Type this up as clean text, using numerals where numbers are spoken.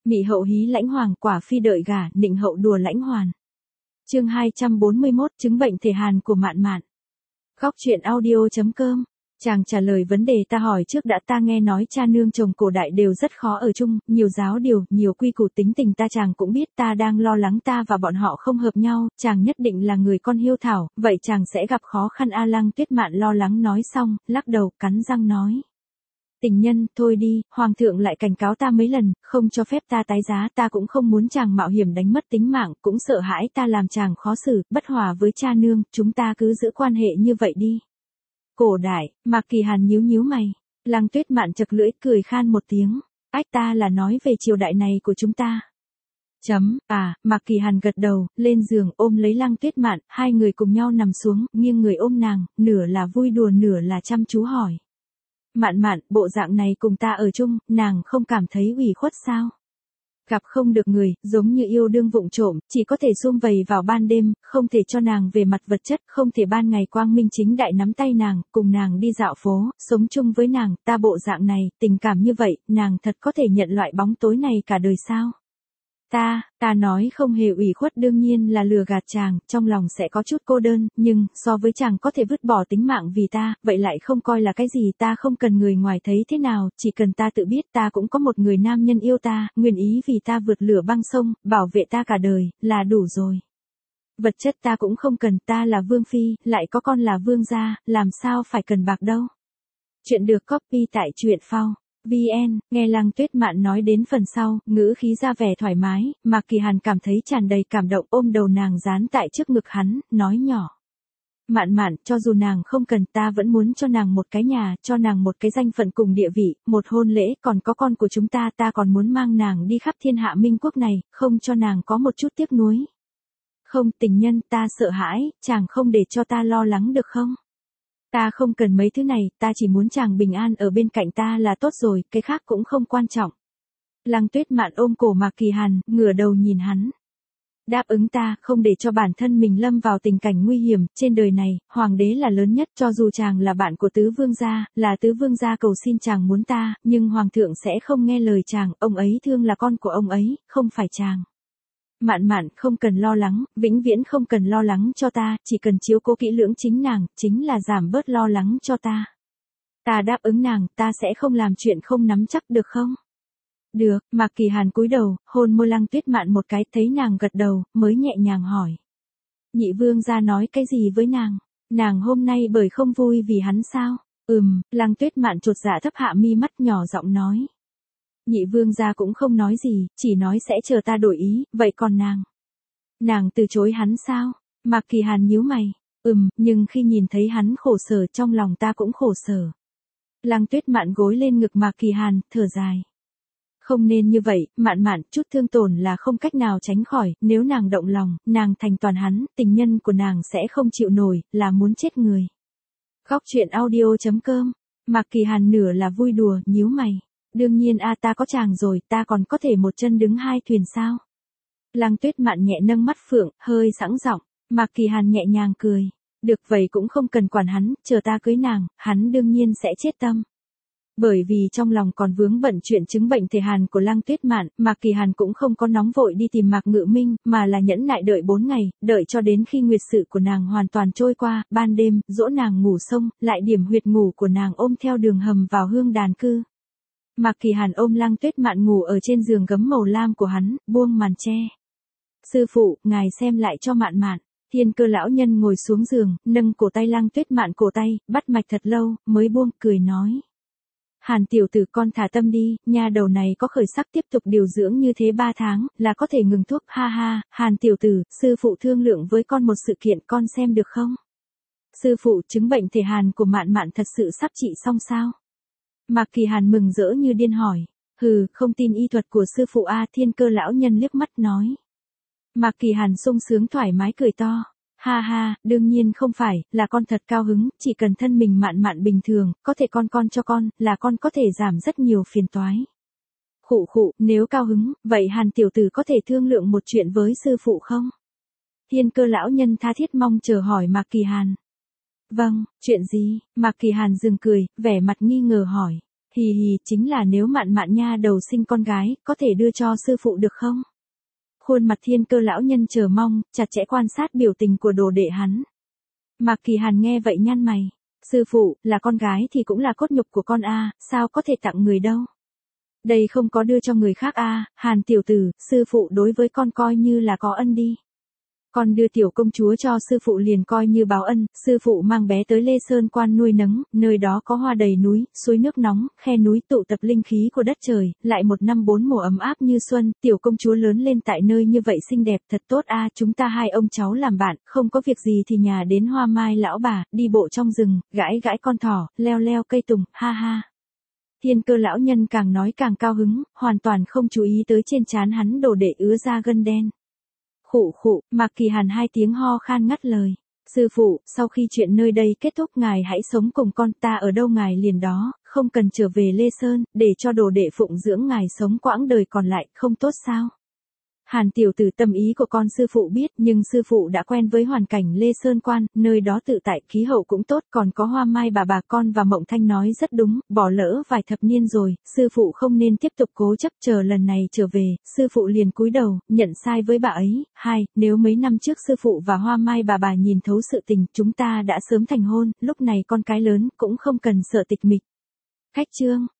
Mị hậu hí lãnh hoàng, quả phi đợi gả, nịnh hậu đùa lãnh hoàn. Chương 241, chứng bệnh thể hàn của Mạn Mạn. Góc truyện audio.com. Chàng trả lời vấn đề ta hỏi trước đã. Ta nghe nói cha nương chồng cổ đại đều rất khó ở chung, nhiều giáo điều, nhiều quy củ, tính tình ta chàng cũng biết. Ta đang lo lắng ta và bọn họ không hợp nhau, chàng nhất định là người con hiếu thảo, vậy chàng sẽ gặp khó khăn a. Lăng Tuyết Mạn lo lắng nói xong, lắc đầu, cắn răng nói. Tình nhân, thôi đi, hoàng thượng lại cảnh cáo ta mấy lần, không cho phép ta tái giá, ta cũng không muốn chàng mạo hiểm đánh mất tính mạng, cũng sợ hãi ta làm chàng khó xử, bất hòa với cha nương, chúng ta cứ giữ quan hệ như vậy đi. Cổ đại, Mạc Kỳ Hàn nhíu nhíu mày. Lăng Tuyết Mạn chật lưỡi cười khan một tiếng. Ách, ta là nói về triều đại này của chúng ta. Mạc Kỳ Hàn gật đầu, lên giường ôm lấy Lăng Tuyết Mạn, hai người cùng nhau nằm xuống, nghiêng người ôm nàng, nửa là vui đùa nửa là chăm chú hỏi. Mạn Mạn, bộ dạng này cùng ta ở chung, nàng không cảm thấy ủy khuất sao? Gặp không được người, giống như yêu đương vụng trộm, chỉ có thể sum vầy vào ban đêm, không thể cho nàng về mặt vật chất, không thể ban ngày quang minh chính đại nắm tay nàng, cùng nàng đi dạo phố, sống chung với nàng, ta bộ dạng này, tình cảm như vậy, nàng thật có thể nhận loại bóng tối này cả đời sao? Ta nói không hề ủy khuất đương nhiên là lừa gạt chàng, trong lòng sẽ có chút cô đơn, nhưng, so với chàng có thể vứt bỏ tính mạng vì ta, vậy lại không coi là cái gì. Ta không cần người ngoài thấy thế nào, chỉ cần ta tự biết ta cũng có một người nam nhân yêu ta, nguyện ý vì ta vượt lửa băng sông, bảo vệ ta cả đời, là đủ rồi. Vật chất ta cũng không cần, ta là vương phi, lại có con là vương gia, làm sao phải cần bạc đâu. Chuyện được copy tại truyện phao. VN, nghe Lăng Tuyết Mạn nói đến phần sau, ngữ khí ra vẻ thoải mái, Mạc Kỳ Hàn cảm thấy tràn đầy cảm động, ôm đầu nàng dán tại trước ngực hắn, nói nhỏ. Mạn Mạn, cho dù nàng không cần, ta vẫn muốn cho nàng một cái nhà, cho nàng một cái danh phận cùng địa vị, một hôn lễ, còn có con của chúng ta, ta còn muốn mang nàng đi khắp thiên hạ minh quốc này, không cho nàng có một chút tiếc nuối. Không, tình nhân, ta sợ hãi, chàng không để cho ta lo lắng được không? Ta không cần mấy thứ này, ta chỉ muốn chàng bình an ở bên cạnh ta là tốt rồi, cái khác cũng không quan trọng. Lăng Tuyết Mạn ôm cổ Mạc Kỳ Hàn, ngửa đầu nhìn hắn. Đáp ứng ta, không để cho bản thân mình lâm vào tình cảnh nguy hiểm, trên đời này, hoàng đế là lớn nhất, cho dù chàng là bạn của tứ vương gia, là tứ vương gia cầu xin chàng muốn ta, nhưng hoàng thượng sẽ không nghe lời chàng, ông ấy thương là con của ông ấy, không phải chàng. Mạn Mạn, không cần lo lắng, vĩnh viễn không cần lo lắng cho ta, chỉ cần chiếu cố kỹ lưỡng chính nàng, chính là giảm bớt lo lắng cho ta. Ta đáp ứng nàng, ta sẽ không làm chuyện không nắm chắc được không? Được, Mạc Kỳ Hàn cúi đầu, hôn môi Lăng Tuyết Mạn một cái, thấy nàng gật đầu, mới nhẹ nhàng hỏi. Nhị vương gia nói cái gì với nàng? Nàng hôm nay bởi không vui vì hắn sao? Lăng Tuyết Mạn chột dạ thấp hạ mi mắt nhỏ giọng nói. Nhị vương gia cũng không nói gì, chỉ nói sẽ chờ ta đổi ý, vậy còn nàng? Nàng từ chối hắn sao? Mạc Kỳ Hàn nhíu mày. Nhưng khi nhìn thấy hắn khổ sở trong lòng ta cũng khổ sở. Lăng Tuyết Mạn gối lên ngực Mạc Kỳ Hàn, thở dài. Không nên như vậy, Mạn Mạn, chút thương tổn là không cách nào tránh khỏi, nếu nàng động lòng, nàng thành toàn hắn, tình nhân của nàng sẽ không chịu nổi, là muốn chết người. Góc truyện audio.com. Mạc Kỳ Hàn nửa là vui đùa, nhíu mày. Đương nhiên ta có chàng rồi, ta còn có thể một chân đứng hai thuyền sao? Lăng Tuyết Mạn nhẹ nâng mắt phượng, hơi sẵn giọng. Mạc Kỳ Hàn nhẹ nhàng cười. Được vậy cũng không cần quản hắn, chờ ta cưới nàng, hắn đương nhiên sẽ chết tâm. Bởi vì trong lòng còn vướng bận chuyện chứng bệnh thể hàn của Lăng Tuyết Mạn, Mạc Kỳ Hàn cũng không có nóng vội đi tìm Mạc Ngự Minh, mà là nhẫn nại đợi 4 ngày, đợi cho đến khi nguyệt sự của nàng hoàn toàn trôi qua, ban đêm, dỗ nàng ngủ xong, lại điểm huyệt ngủ của nàng ôm theo đường hầm vào hương đàn cư. Mạc Kỳ Hàn ôm Lăng Tuyết Mạn ngủ ở trên giường gấm màu lam của hắn, buông màn che. Sư phụ, ngài xem lại cho Mạn Mạn. Thiên Cơ lão nhân ngồi xuống giường, nâng cổ tay Lăng Tuyết Mạn cổ tay, bắt mạch thật lâu, mới buông, cười nói. Hàn tiểu tử, con thả tâm đi, nha đầu này có khởi sắc tiếp tục điều dưỡng như thế 3 tháng, là có thể ngừng thuốc, ha ha. Hàn tiểu tử, sư phụ thương lượng với con một sự kiện, con xem được không? Sư phụ, chứng bệnh thể hàn của Mạn Mạn thật sự sắp trị xong sao? Mạc Kỳ Hàn mừng rỡ như điên hỏi. Không tin y thuật của sư phụ a. Thiên Cơ lão nhân liếc mắt nói. Mạc Kỳ Hàn sung sướng thoải mái cười to. Ha ha, đương nhiên không phải, là con thật cao hứng, chỉ cần thân mình Mạn Mạn bình thường, có thể con cho con, là con có thể giảm rất nhiều phiền toái. Khụ, nếu cao hứng, vậy Hàn tiểu tử có thể thương lượng một chuyện với sư phụ không? Thiên Cơ lão nhân tha thiết mong chờ hỏi Mạc Kỳ Hàn. Vâng, chuyện gì? Mạc Kỳ Hàn dừng cười, vẻ mặt nghi ngờ hỏi. Hì hì, chính là nếu Mạn Mạn nha đầu sinh con gái, có thể đưa cho sư phụ được không? Khuôn mặt Thiên Cơ lão nhân chờ mong, chặt chẽ quan sát biểu tình của đồ đệ hắn. Mạc Kỳ Hàn nghe vậy nhăn mày. Sư phụ, là con gái thì cũng là cốt nhục của con a, sao có thể tặng người đâu? Đây không có đưa cho người khác a, Hàn tiểu tử, sư phụ đối với con coi như là có ân đi. Con đưa tiểu công chúa cho sư phụ liền coi như báo ân, sư phụ mang bé tới Lê Sơn Quan nuôi nấng, nơi đó có hoa đầy núi, suối nước nóng, khe núi tụ tập linh khí của đất trời, lại một năm bốn mùa ấm áp như xuân, tiểu công chúa lớn lên tại nơi như vậy xinh đẹp thật tốt a, chúng ta hai ông cháu làm bạn, không có việc gì thì nhà đến Hoa Mai lão bà, đi bộ trong rừng, gãi gãi con thỏ, leo leo cây tùng, ha ha. Thiên Cơ lão nhân càng nói càng cao hứng, hoàn toàn không chú ý tới trên trán hắn đồ đệ ứa ra gân đen. Khụ khụ, Mạc Kỳ Hàn hai tiếng ho khan ngắt lời. Sư phụ, sau khi chuyện nơi đây kết thúc ngài hãy sống cùng con, ta ở đâu ngài liền đó, không cần trở về Lê Sơn, để cho đồ đệ phụng dưỡng ngài sống quãng đời còn lại, không tốt sao? Hàn tiểu tử, tâm ý của con sư phụ biết, nhưng sư phụ đã quen với hoàn cảnh Lê Sơn Quan, nơi đó tự tại, khí hậu cũng tốt, còn có Hoa Mai bà con và Mộng Thanh nói rất đúng, bỏ lỡ vài thập niên rồi, sư phụ không nên tiếp tục cố chấp, chờ lần này trở về, sư phụ liền cúi đầu, nhận sai với bà ấy. Hai, nếu mấy năm trước sư phụ và Hoa Mai bà nhìn thấu sự tình, chúng ta đã sớm thành hôn, lúc này con cái lớn, cũng không cần sợ tịch mịch. Khách chương